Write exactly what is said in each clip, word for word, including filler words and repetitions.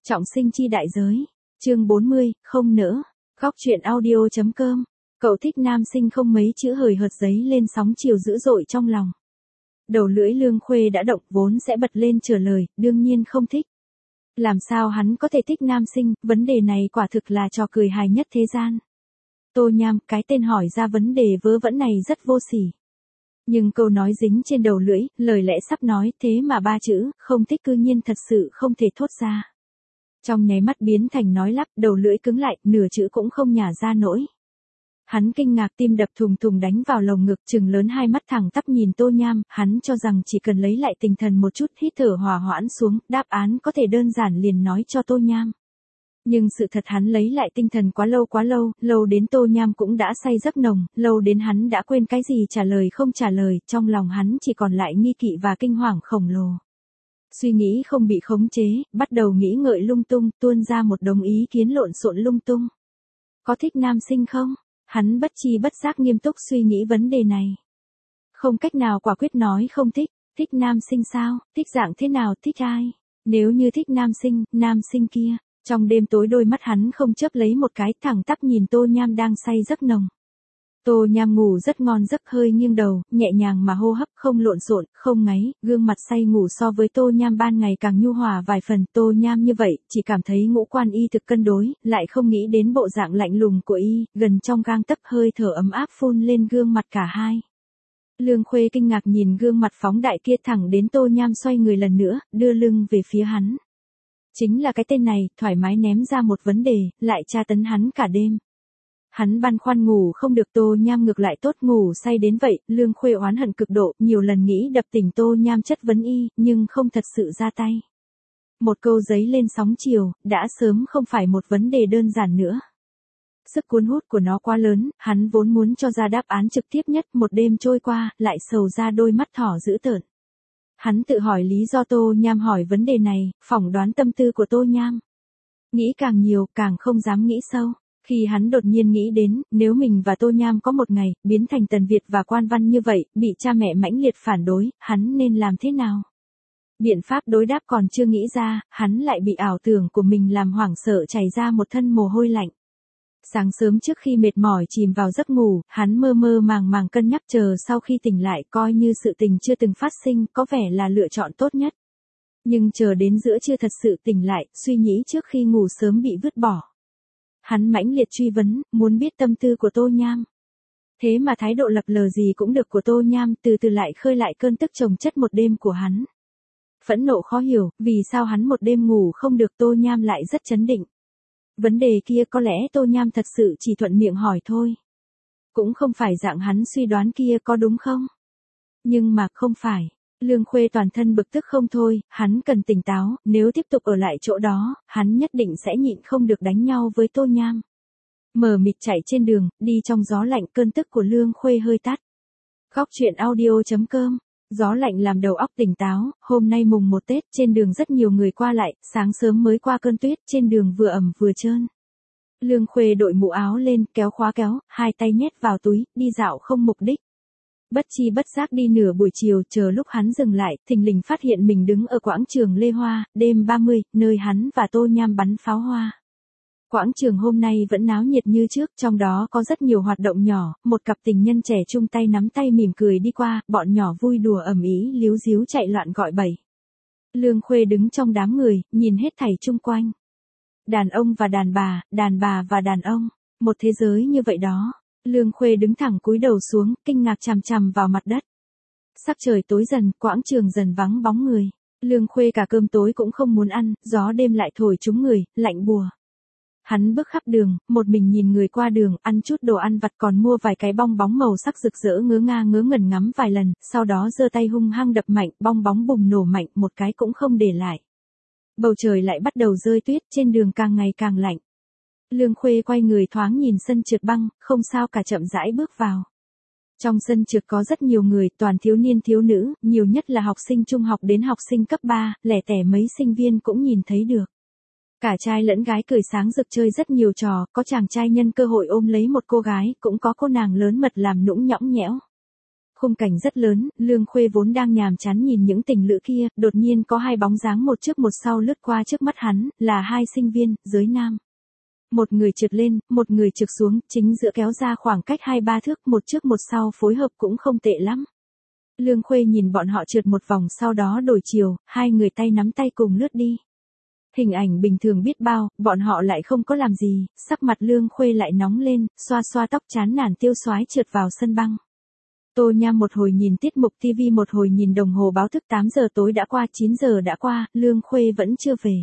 Trọng sinh chi đại giới. Chương bốn mươi, không nỡ. Góc truyện audio chấm com. Cậu thích nam sinh không, mấy chữ hời hợt giấy lên sóng chiều dữ dội trong lòng. Đầu lưỡi Lương Khuê đã động, vốn sẽ bật lên trả lời, đương nhiên không thích. Làm sao hắn có thể thích nam sinh, vấn đề này quả thực là trò cười hài nhất thế gian. Tô Nham, cái tên hỏi ra vấn đề vớ vẩn này rất vô sỉ. Nhưng câu nói dính trên đầu lưỡi, lời lẽ sắp nói, thế mà ba chữ, không thích cư nhiên thật sự không thể thốt ra. Trong nháy mắt biến thành nói lắp, đầu lưỡi cứng lại, nửa chữ cũng không nhả ra nổi. Hắn kinh ngạc, tim đập thùng thùng đánh vào lồng ngực, trừng lớn hai mắt thẳng tắp nhìn Tô Nham, hắn cho rằng chỉ cần lấy lại tinh thần một chút, hít thở hòa hoãn xuống, đáp án có thể đơn giản liền nói cho Tô Nham. Nhưng sự thật hắn lấy lại tinh thần quá lâu quá lâu, lâu đến Tô Nham cũng đã say giấc nồng, lâu đến hắn đã quên cái gì trả lời không trả lời, trong lòng hắn chỉ còn lại nghi kỵ và kinh hoàng khổng lồ. Suy nghĩ không bị khống chế, bắt đầu nghĩ ngợi lung tung, tuôn ra một đống ý kiến lộn xộn lung tung. Có thích nam sinh không? Hắn bất chi bất giác nghiêm túc suy nghĩ vấn đề này. Không cách nào quả quyết nói không thích. Thích nam sinh sao? Thích dạng thế nào? Thích ai? Nếu như thích nam sinh, nam sinh kia. Trong đêm tối đôi mắt hắn không chớp lấy một cái, thẳng tắp nhìn Tô Nham đang say giấc nồng. Tô Nham ngủ rất ngon giấc, hơi nghiêng đầu, nhẹ nhàng mà hô hấp, không lộn xộn, không ngáy, gương mặt say ngủ so với Tô Nham ban ngày càng nhu hòa vài phần. Tô Nham như vậy, chỉ cảm thấy ngũ quan y thực cân đối, lại không nghĩ đến bộ dạng lạnh lùng của y, gần trong gang tấc, hơi thở ấm áp phun lên gương mặt cả hai. Lương Khuê kinh ngạc nhìn gương mặt phóng đại kia, thẳng đến Tô Nham xoay người lần nữa, đưa lưng về phía hắn. Chính là cái tên này, thoải mái ném ra một vấn đề, lại tra tấn hắn cả đêm. Hắn băn khoăn ngủ không được, Tô Nham ngược lại tốt, ngủ say đến vậy. Lương Khuê oán hận cực độ, nhiều lần nghĩ đập tỉnh Tô Nham chất vấn y, nhưng không thật sự ra tay. Một câu giấy lên sóng chiều, đã sớm không phải một vấn đề đơn giản nữa. Sức cuốn hút của nó quá lớn, hắn vốn muốn cho ra đáp án trực tiếp nhất. Một đêm trôi qua, lại sầu ra đôi mắt thỏ dữ tợn. Hắn tự hỏi lý do Tô Nham hỏi vấn đề này, phỏng đoán tâm tư của Tô Nham. Nghĩ càng nhiều, càng không dám nghĩ sâu. Khi hắn đột nhiên nghĩ đến, nếu mình và Tô Nham có một ngày, biến thành Tần Việt và Quan Văn như vậy, bị cha mẹ mãnh liệt phản đối, hắn nên làm thế nào? Biện pháp đối đáp còn chưa nghĩ ra, hắn lại bị ảo tưởng của mình làm hoảng sợ, chảy ra một thân mồ hôi lạnh. Sáng sớm trước khi mệt mỏi chìm vào giấc ngủ, hắn mơ mơ màng màng cân nhắc, chờ sau khi tỉnh lại coi như sự tình chưa từng phát sinh, có vẻ là lựa chọn tốt nhất. Nhưng chờ đến giữa trưa thật sự tỉnh lại, suy nghĩ trước khi ngủ sớm bị vứt bỏ. Hắn mãnh liệt truy vấn, muốn biết tâm tư của Tô Nham. Thế mà thái độ lập lờ gì cũng được của Tô Nham, từ từ lại khơi lại cơn tức chồng chất một đêm của hắn. Phẫn nộ khó hiểu, vì sao hắn một đêm ngủ không được, Tô Nham lại rất chấn định. Vấn đề kia có lẽ Tô Nham thật sự chỉ thuận miệng hỏi thôi. Cũng không phải dạng hắn suy đoán kia, có đúng không? Nhưng mà không phải. Lương Khuê toàn thân bực tức không thôi, hắn cần tỉnh táo, nếu tiếp tục ở lại chỗ đó, hắn nhất định sẽ nhịn không được đánh nhau với Tô Nham. Mờ mịt chạy trên đường, đi trong gió lạnh, cơn tức của Lương Khuê hơi tắt. Góc truyện audio chấm com. Gió lạnh làm đầu óc tỉnh táo, hôm nay mùng một Tết, trên đường rất nhiều người qua lại, sáng sớm mới qua cơn tuyết, trên đường vừa ẩm vừa trơn. Lương Khuê đội mũ áo lên, kéo khóa kéo, hai tay nhét vào túi, đi dạo không mục đích. Bất chi bất giác đi nửa buổi chiều, chờ lúc hắn dừng lại, thình lình phát hiện mình đứng ở quảng trường Lê Hoa, đêm ba mươi, nơi hắn và Tô Nham bắn pháo hoa. Quảng trường hôm nay vẫn náo nhiệt như trước, trong đó có rất nhiều hoạt động nhỏ, một cặp tình nhân trẻ chung tay nắm tay mỉm cười đi qua, bọn nhỏ vui đùa ầm ĩ, líu díu chạy loạn gọi bậy. Lương Khuê đứng trong đám người, nhìn hết thảy chung quanh. Đàn ông và đàn bà, đàn bà và đàn ông, một thế giới như vậy đó. Lương Khuê đứng thẳng cúi đầu xuống, kinh ngạc chằm chằm vào mặt đất. Sắc trời tối dần, quảng trường dần vắng bóng người. Lương Khuê cả cơm tối cũng không muốn ăn, gió đêm lại thổi trúng người, lạnh bùa. Hắn bước khắp đường, một mình nhìn người qua đường, ăn chút đồ ăn vặt, còn mua vài cái bong bóng màu sắc rực rỡ, ngớ nga ngớ ngẩn ngắm vài lần, sau đó giơ tay hung hăng đập mạnh, bong bóng bùng nổ mạnh, một cái cũng không để lại. Bầu trời lại bắt đầu rơi tuyết, trên đường càng ngày càng lạnh. Lương Khuê quay người thoáng nhìn sân trượt băng, không sao cả, chậm rãi bước vào. Trong sân trượt có rất nhiều người, toàn thiếu niên thiếu nữ, nhiều nhất là học sinh trung học đến học sinh cấp ba, lẻ tẻ mấy sinh viên cũng nhìn thấy được. Cả trai lẫn gái cười sáng rực chơi rất nhiều trò, có chàng trai nhân cơ hội ôm lấy một cô gái, cũng có cô nàng lớn mật làm nũng nhõng nhẽo. Khung cảnh rất lớn, Lương Khuê vốn đang nhàm chán nhìn những tình lữ kia, đột nhiên có hai bóng dáng một trước một sau lướt qua trước mắt hắn, là hai sinh viên, giới nam. Một người trượt lên, một người trượt xuống, chính giữa kéo ra khoảng cách hai ba thước, một trước một sau phối hợp cũng không tệ lắm. Lương Khuê nhìn bọn họ trượt một vòng sau đó đổi chiều, hai người tay nắm tay cùng lướt đi. Hình ảnh bình thường biết bao, bọn họ lại không có làm gì, sắc mặt Lương Khuê lại nóng lên, xoa xoa tóc chán nản tiêu xoái trượt vào sân băng. Tô Nham một hồi nhìn tiết mục ti vi một hồi nhìn đồng hồ báo thức tám giờ tối đã qua chín giờ đã qua, Lương Khuê vẫn chưa về.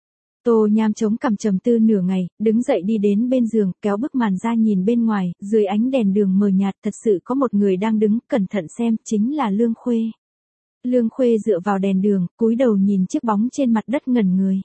Tô Nham chống cằm trầm tư nửa ngày, đứng dậy đi đến bên giường, kéo bức màn ra nhìn bên ngoài, dưới ánh đèn đường mờ nhạt thật sự có một người đang đứng, cẩn thận xem, chính là Lương Khuê. Lương Khuê dựa vào đèn đường, cúi đầu nhìn chiếc bóng trên mặt đất ngẩn người.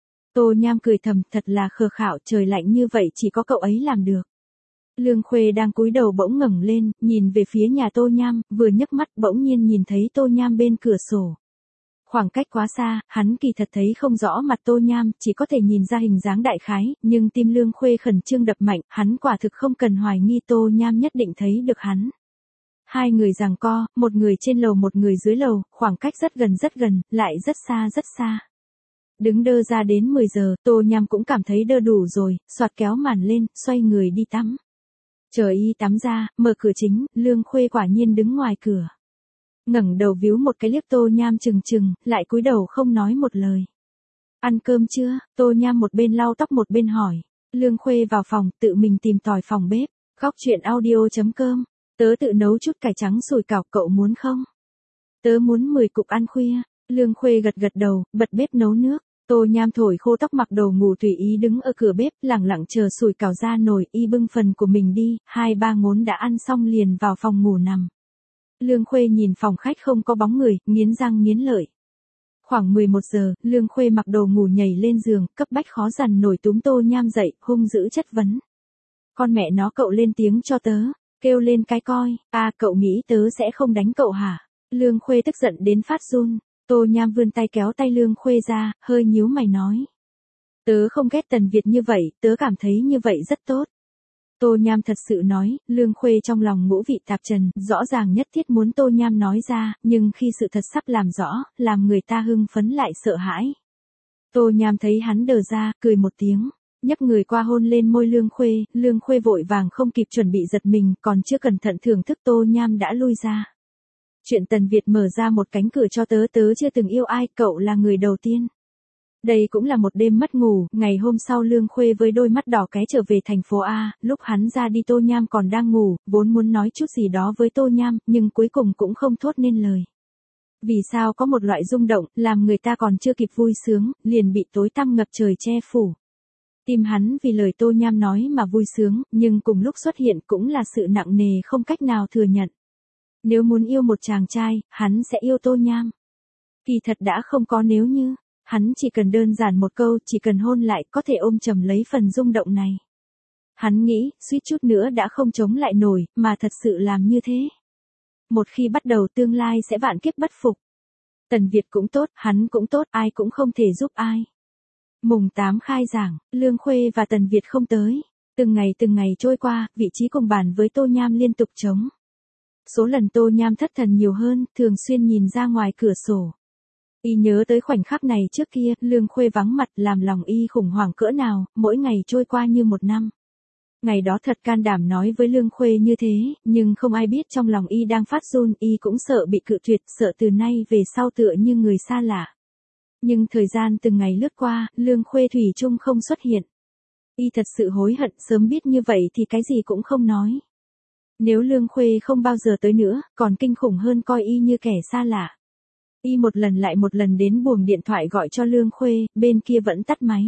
Tô Nham cười thầm, thật là khờ khạo, trời lạnh như vậy chỉ có cậu ấy làm được. Lương Khuê đang cúi đầu bỗng ngẩng lên, nhìn về phía nhà Tô Nham, vừa nhấc mắt bỗng nhiên nhìn thấy Tô Nham bên cửa sổ. Khoảng cách quá xa, hắn kỳ thật thấy không rõ mặt Tô Nham, chỉ có thể nhìn ra hình dáng đại khái, nhưng tim Lương Khuê khẩn trương đập mạnh, hắn quả thực không cần hoài nghi Tô Nham nhất định thấy được hắn. Hai người giằng co, một người trên lầu một người dưới lầu, khoảng cách rất gần rất gần, lại rất xa rất xa. Đứng đơ ra đến mười giờ, Tô Nham cũng cảm thấy đơ đủ rồi, soạt kéo màn lên, xoay người đi tắm. Chờ y tắm ra, mở cửa chính, Lương Khuê quả nhiên đứng ngoài cửa. Ngẩng đầu víu một cái liếc Tô Nham chừng chừng, lại cúi đầu không nói một lời. Ăn cơm chưa? Tô Nham một bên lau tóc một bên hỏi. Lương Khuê vào phòng, tự mình tìm tòi phòng bếp. Góc chuyện audio chấm com. Tớ tự nấu chút cải trắng sủi cảo, cậu muốn không? Tớ muốn mười cục ăn khuya. Lương Khuê gật gật đầu, bật bếp nấu nước. Tô Nham thổi khô tóc mặc đồ ngủ tùy ý đứng ở cửa bếp, lẳng lặng chờ sủi cảo ra nồi, y bưng phần của mình đi, hai ba ngốn đã ăn xong liền vào phòng ngủ nằm. Lương Khuê nhìn phòng khách không có bóng người, nghiến răng nghiến lợi. Khoảng mười một giờ, Lương Khuê mặc đồ ngủ nhảy lên giường, cấp bách khó dằn nổi túm Tô Nham dậy, hung dữ chất vấn. Con mẹ nó cậu lên tiếng cho tớ, kêu lên cái coi, à cậu nghĩ tớ sẽ không đánh cậu hả? Lương Khuê tức giận đến phát run. Tô Nham vươn tay kéo tay Lương Khuê ra, hơi nhíu mày nói. Tớ không ghét Tần Việt như vậy, tớ cảm thấy như vậy rất tốt. Tô Nham thật sự nói, Lương Khuê trong lòng ngũ vị tạp trần, rõ ràng nhất thiết muốn Tô Nham nói ra, nhưng khi sự thật sắp làm rõ, làm người ta hưng phấn lại sợ hãi. Tô Nham thấy hắn đờ ra, cười một tiếng, nhấc người qua hôn lên môi Lương Khuê, Lương Khuê vội vàng không kịp chuẩn bị giật mình, còn chưa cẩn thận thưởng thức Tô Nham đã lui ra. Chuyện Tần Việt mở ra một cánh cửa cho tớ, tớ chưa từng yêu ai, cậu là người đầu tiên. Đây cũng là một đêm mất ngủ, ngày hôm sau Lương Khuê với đôi mắt đỏ cái trở về thành phố A, lúc hắn ra đi Tô Nham còn đang ngủ, vốn muốn nói chút gì đó với Tô Nham, nhưng cuối cùng cũng không thốt nên lời. Vì sao có một loại rung động, làm người ta còn chưa kịp vui sướng, liền bị tối tăm ngập trời che phủ. Tim hắn vì lời Tô Nham nói mà vui sướng, nhưng cùng lúc xuất hiện cũng là sự nặng nề không cách nào thừa nhận. Nếu muốn yêu một chàng trai, hắn sẽ yêu Tô Nham. Kỳ thật đã không có nếu như, hắn chỉ cần đơn giản một câu, chỉ cần hôn lại, có thể ôm chầm lấy phần rung động này. Hắn nghĩ, suýt chút nữa đã không chống lại nổi, mà thật sự làm như thế. Một khi bắt đầu tương lai sẽ vạn kiếp bất phục. Tần Việt cũng tốt, hắn cũng tốt, ai cũng không thể giúp ai. Mùng tám khai giảng, Lương Khuê và Tần Việt không tới. Từng ngày từng ngày trôi qua, vị trí cùng bàn với Tô Nham liên tục trống. Số lần Tô Nham thất thần nhiều hơn, thường xuyên nhìn ra ngoài cửa sổ. Y nhớ tới khoảnh khắc này trước kia, Lương Khuê vắng mặt làm lòng y khủng hoảng cỡ nào, mỗi ngày trôi qua như một năm. Ngày đó thật can đảm nói với Lương Khuê như thế, nhưng không ai biết trong lòng y đang phát run, y cũng sợ bị cự tuyệt, sợ từ nay về sau tựa như người xa lạ. Nhưng thời gian từng ngày lướt qua, Lương Khuê thủy chung không xuất hiện. Y thật sự hối hận, sớm biết như vậy thì cái gì cũng không nói. Nếu Lương Khuê không bao giờ tới nữa, còn kinh khủng hơn coi y như kẻ xa lạ. Y một lần lại một lần đến buồng điện thoại gọi cho Lương Khuê, bên kia vẫn tắt máy.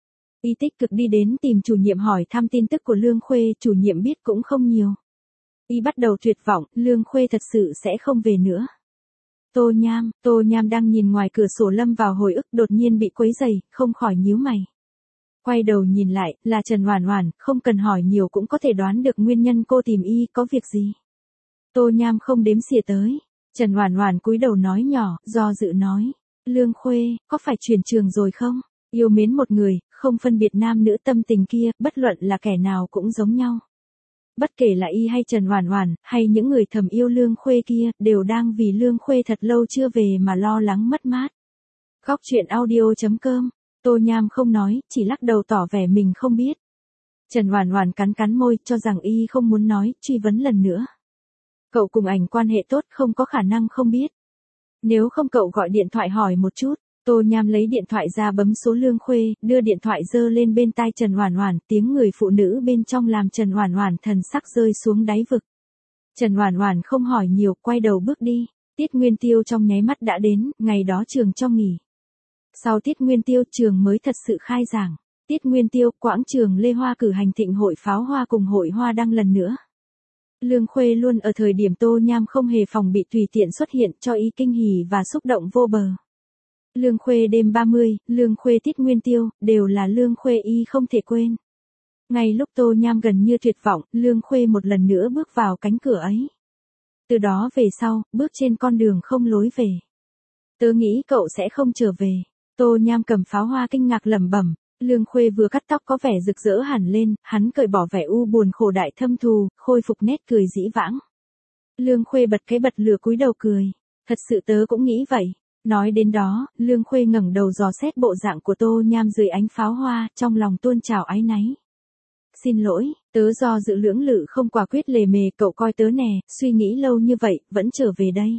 Y tích cực đi đến tìm chủ nhiệm hỏi thăm tin tức của Lương Khuê, chủ nhiệm biết cũng không nhiều. Y bắt đầu tuyệt vọng, Lương Khuê thật sự sẽ không về nữa. Tô Nham, Tô Nham đang nhìn ngoài cửa sổ lâm vào hồi ức, đột nhiên bị quấy rầy, không khỏi nhíu mày. Quay đầu nhìn lại, là Trần Oản Oản, không cần hỏi nhiều cũng có thể đoán được nguyên nhân cô tìm y, có việc gì. Tô Nham không đếm xỉa tới. Trần Oản Oản cúi đầu nói nhỏ, do dự nói, Lương Khuê, có phải chuyển trường rồi không? Yêu mến một người, không phân biệt nam nữ tâm tình kia, bất luận là kẻ nào cũng giống nhau. bất kể là y hay Trần Oản Oản, hay những người thầm yêu Lương Khuê kia, đều đang vì Lương Khuê thật lâu chưa về mà lo lắng mất mát. Góc truyện audio chấm com, Tô Nham không nói, chỉ lắc đầu tỏ vẻ mình không biết. Trần Oản Oản cắn cắn môi, cho rằng y không muốn nói, truy vấn lần nữa. Cậu cùng ảnh quan hệ tốt, không có khả năng không biết. Nếu không cậu gọi điện thoại hỏi một chút. Tô Nham lấy điện thoại ra bấm số Lương Khuê, đưa điện thoại giơ lên bên tai Trần Oản Oản, tiếng người phụ nữ bên trong làm Trần Oản Oản thần sắc rơi xuống đáy vực. Trần Oản Oản không hỏi nhiều, quay đầu bước đi. Tiết Nguyên Tiêu trong nháy mắt đã đến, ngày đó trường cho nghỉ. Sau Tiết Nguyên Tiêu, trường mới thật sự khai giảng. Tiết Nguyên Tiêu, quảng trường Lê Hoa cử hành thịnh hội pháo hoa cùng hội hoa đăng lần nữa. Lương Khuê luôn ở thời điểm Tô Nham không hề phòng bị tùy tiện xuất hiện, cho ý kinh hỉ và xúc động vô bờ. Lương Khuê đêm ba mươi, Lương Khuê Tiết Nguyên Tiêu, đều là Lương Khuê y không thể quên. Ngay lúc Tô Nham gần như tuyệt vọng, Lương Khuê một lần nữa bước vào cánh cửa ấy. Từ đó về sau, bước trên con đường không lối về. Tớ nghĩ cậu sẽ không trở về. Tô Nham cầm pháo hoa kinh ngạc lẩm bẩm. Lương Khuê vừa cắt tóc có vẻ rực rỡ hẳn lên, hắn cởi bỏ vẻ u buồn khổ đại thâm thù, khôi phục nét cười dĩ vãng. Lương Khuê bật cái bật lửa cúi đầu cười. Thật sự tớ cũng nghĩ vậy. Nói đến đó, Lương Khuê ngẩng đầu dò xét bộ dạng của Tô Nham dưới ánh pháo hoa, trong lòng tuôn trào áy náy. Xin lỗi, tớ do dự lưỡng lự không quả quyết lề mề, cậu coi tớ nè, suy nghĩ lâu như vậy, vẫn trở về đây.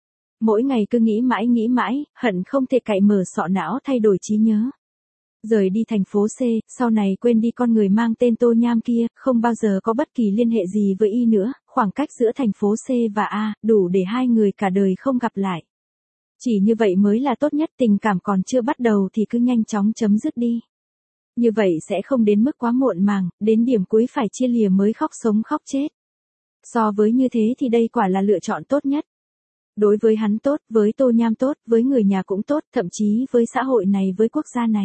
Mỗi ngày cứ nghĩ mãi nghĩ mãi, hận không thể cạy mở sọ não thay đổi trí nhớ. Rời đi thành phố C, sau này quên đi con người mang tên Tô Nham kia, không bao giờ có bất kỳ liên hệ gì với y nữa, khoảng cách giữa thành phố C và A, đủ để hai người cả đời không gặp lại. Chỉ như vậy mới là tốt nhất, tình cảm còn chưa bắt đầu thì cứ nhanh chóng chấm dứt đi. Như vậy sẽ không đến mức quá muộn màng, đến điểm cuối phải chia lìa mới khóc sống khóc chết. So với như thế thì đây quả là lựa chọn tốt nhất. Đối với hắn tốt, với Tô Nham tốt, với người nhà cũng tốt, thậm chí với xã hội này, với quốc gia này.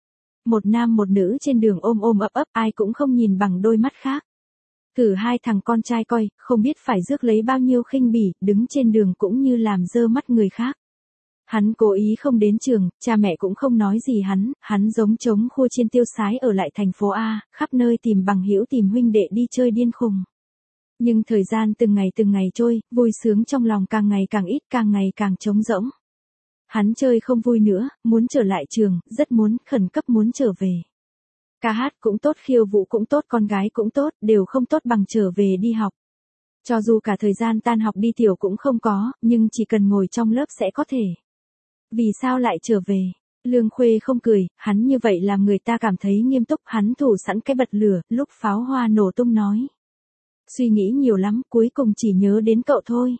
Một nam một nữ trên đường ôm ôm ấp ấp, ai cũng không nhìn bằng đôi mắt khác. Cử hai thằng con trai coi, không biết phải rước lấy bao nhiêu khinh bỉ, đứng trên đường cũng như làm dơ mắt người khác. Hắn cố ý không đến trường, cha mẹ cũng không nói gì hắn, hắn giống trống khua trên tiêu sái ở lại thành phố A, khắp nơi tìm bằng hữu tìm huynh đệ đi chơi điên khùng. Nhưng thời gian từng ngày từng ngày trôi, vui sướng trong lòng càng ngày càng ít, càng ngày càng trống rỗng. Hắn chơi không vui nữa, muốn trở lại trường, rất muốn, khẩn cấp muốn trở về. Ca hát cũng tốt, khiêu vũ cũng tốt, con gái cũng tốt, đều không tốt bằng trở về đi học. Cho dù cả thời gian tan học đi tiểu cũng không có, nhưng chỉ cần ngồi trong lớp sẽ có thể. Vì sao lại trở về? Lương Khuê không cười, hắn như vậy làm người ta cảm thấy nghiêm túc, hắn thủ sẵn cái bật lửa, lúc pháo hoa nổ tung nói. Suy nghĩ nhiều lắm, cuối cùng chỉ nhớ đến cậu thôi.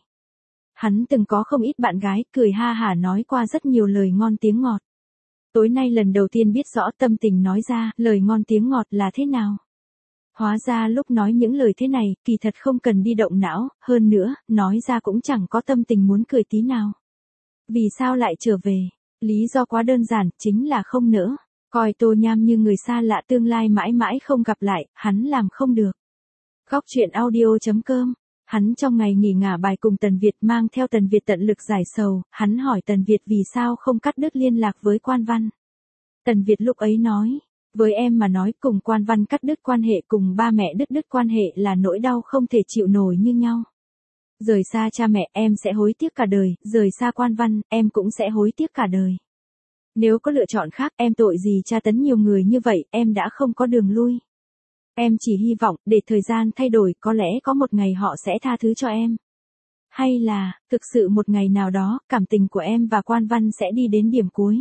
Hắn từng có không ít bạn gái, cười ha hả nói qua rất nhiều lời ngon tiếng ngọt. Tối nay lần đầu tiên biết rõ tâm tình nói ra, lời ngon tiếng ngọt là thế nào. Hóa ra lúc nói những lời thế này, kỳ thật không cần đi động não, hơn nữa, nói ra cũng chẳng có tâm tình muốn cười tí nào. Vì sao lại trở về? Lý do quá đơn giản, chính là không nỡ. Coi Tô Nham như người xa lạ tương lai mãi mãi không gặp lại, hắn làm không được. Góc truyện audio chấm com. Hắn trong ngày nghỉ ngả bài cùng Tần Việt mang theo Tần Việt tận lực giải sầu, hắn hỏi Tần Việt vì sao không cắt đứt liên lạc với Quan Văn. Tần Việt lúc ấy nói, với em mà nói cùng Quan Văn cắt đứt quan hệ cùng ba mẹ đứt đứt quan hệ là nỗi đau không thể chịu nổi như nhau. Rời xa cha mẹ em sẽ hối tiếc cả đời, rời xa Quan Văn em cũng sẽ hối tiếc cả đời. Nếu có lựa chọn khác em tội gì tra tấn nhiều người như vậy, em đã không có đường lui. Em chỉ hy vọng, để thời gian thay đổi, có lẽ có một ngày họ sẽ tha thứ cho em. Hay là, thực sự một ngày nào đó, cảm tình của em và Quan Văn sẽ đi đến điểm cuối.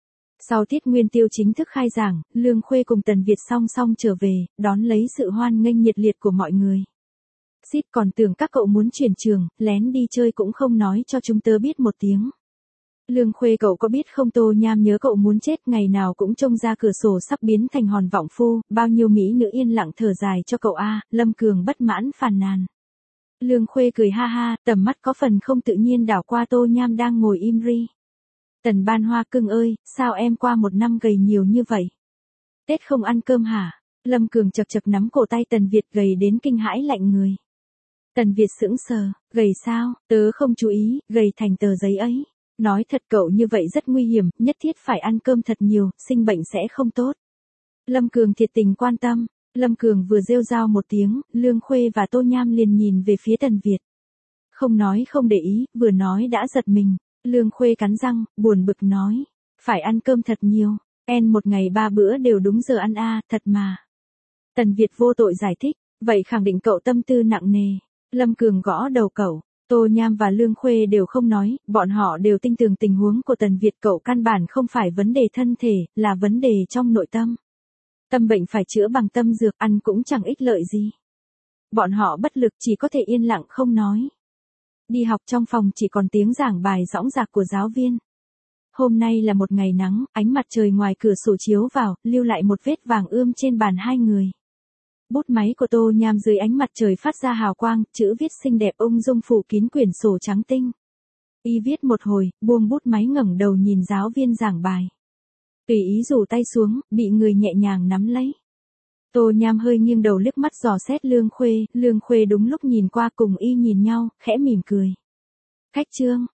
Sau Tiết Nguyên Tiêu chính thức khai giảng, Lương Khuê cùng Tần Việt song song trở về, đón lấy sự hoan nghênh nhiệt liệt của mọi người. Xít còn tưởng các cậu muốn chuyển trường, lén đi chơi cũng không nói cho chúng tớ biết một tiếng. Lương Khuê cậu có biết không, Tô Nham nhớ cậu muốn chết, ngày nào cũng trông ra cửa sổ sắp biến thành hòn vọng phu, bao nhiêu mỹ nữ yên lặng thở dài cho cậu a. Lâm Cường bất mãn phàn nàn. Lương Khuê cười ha ha, tầm mắt có phần không tự nhiên đảo qua Tô Nham đang ngồi im ri. Tần Ban Hoa cưng ơi, sao em qua một năm gầy nhiều như vậy? Tết không ăn cơm hả? Lâm Cường chật chật nắm cổ tay Tần Việt gầy đến kinh hãi lạnh người. Tần Việt sững sờ, gầy sao, tớ không chú ý, gầy thành tờ giấy ấy. Nói thật cậu như vậy rất nguy hiểm, nhất thiết phải ăn cơm thật nhiều, sinh bệnh sẽ không tốt. Lâm Cường thiệt tình quan tâm, Lâm Cường vừa rêu rao một tiếng, Lương Khuê và Tô Nham liền nhìn về phía Tần Việt. Không nói không để ý, vừa nói đã giật mình. Lương Khuê cắn răng, buồn bực nói. Phải ăn cơm thật nhiều. En một ngày ba bữa đều đúng giờ ăn a, à, thật mà. Tần Việt vô tội giải thích. Vậy khẳng định cậu tâm tư nặng nề. Lâm Cường gõ đầu cậu. Tô Nham và Lương Khuê đều không nói, bọn họ đều tin tưởng tình huống của Tần Việt, cậu căn bản không phải vấn đề thân thể, là vấn đề trong nội tâm. Tâm bệnh phải chữa bằng tâm dược, ăn cũng chẳng ích lợi gì. Bọn họ bất lực chỉ có thể yên lặng không nói. Đi học trong phòng chỉ còn tiếng giảng bài dõng dạc của giáo viên. Hôm nay là một ngày nắng, ánh mặt trời ngoài cửa sổ chiếu vào, lưu lại một vết vàng ươm trên bàn hai người. Bút máy của Tô Nham dưới ánh mặt trời phát ra hào quang, chữ viết xinh đẹp ung dung phủ kín quyển sổ trắng tinh. Y viết một hồi, buông bút máy ngẩng đầu nhìn giáo viên giảng bài. Tùy ý rủ tay xuống, bị người nhẹ nhàng nắm lấy. Tô Nham hơi nghiêng đầu liếc mắt dò xét Lương Khuê, Lương Khuê đúng lúc nhìn qua cùng y nhìn nhau, khẽ mỉm cười. Khách trương,